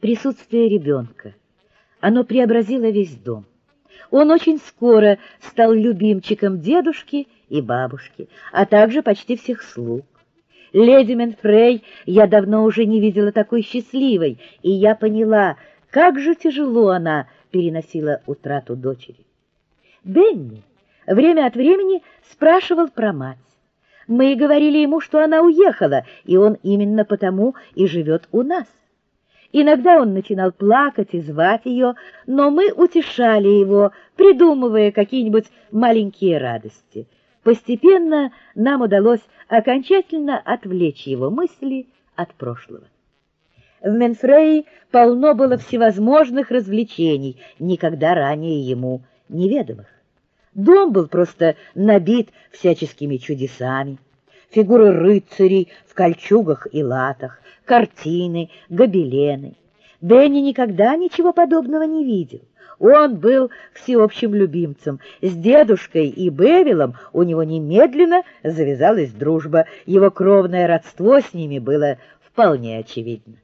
Присутствие ребенка. Оно преобразило весь дом. Он очень скоро стал любимчиком дедушки и бабушки, а также почти всех слуг. Леди Менфрей я давно уже не видела такой счастливой, и я поняла, как же тяжело она переносила утрату дочери. Бенни время от времени спрашивал про мать. Мы говорили ему, что она уехала, и он именно потому и живет у нас. Иногда он начинал плакать и звать ее, но мы утешали его, придумывая какие-нибудь маленькие радости. Постепенно нам удалось окончательно отвлечь его мысли от прошлого. В Менфрее полно было всевозможных развлечений, никогда ранее ему неведомых. Дом был просто набит всяческими чудесами. Фигуры рыцарей в кольчугах и латах, картины, гобелены. Бенни никогда ничего подобного не видел. Он был всеобщим любимцем. С дедушкой и Бевилом у него немедленно завязалась дружба. Его кровное родство с ними было вполне очевидно.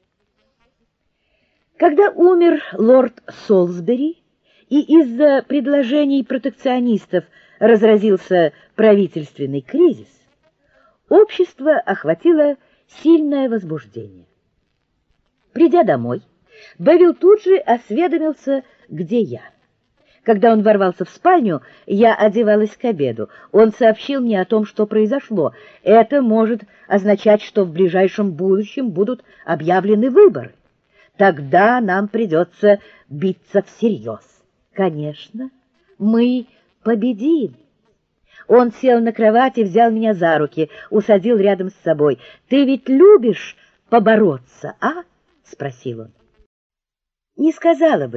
Когда умер лорд Солсбери, и из-за предложений протекционистов разразился правительственный кризис, общество охватило сильное возбуждение. Придя домой, Бевил тут же осведомился, где я. Когда он ворвался в спальню, я одевалась к обеду. Он сообщил мне о том, что произошло. Это может означать, что в ближайшем будущем будут объявлены выборы. Тогда нам придется биться всерьез. Конечно, мы победим. Он сел на кровать и взял меня за руки, усадил рядом с собой. «Ты ведь любишь побороться, а?» — спросил он. Не сказала бы.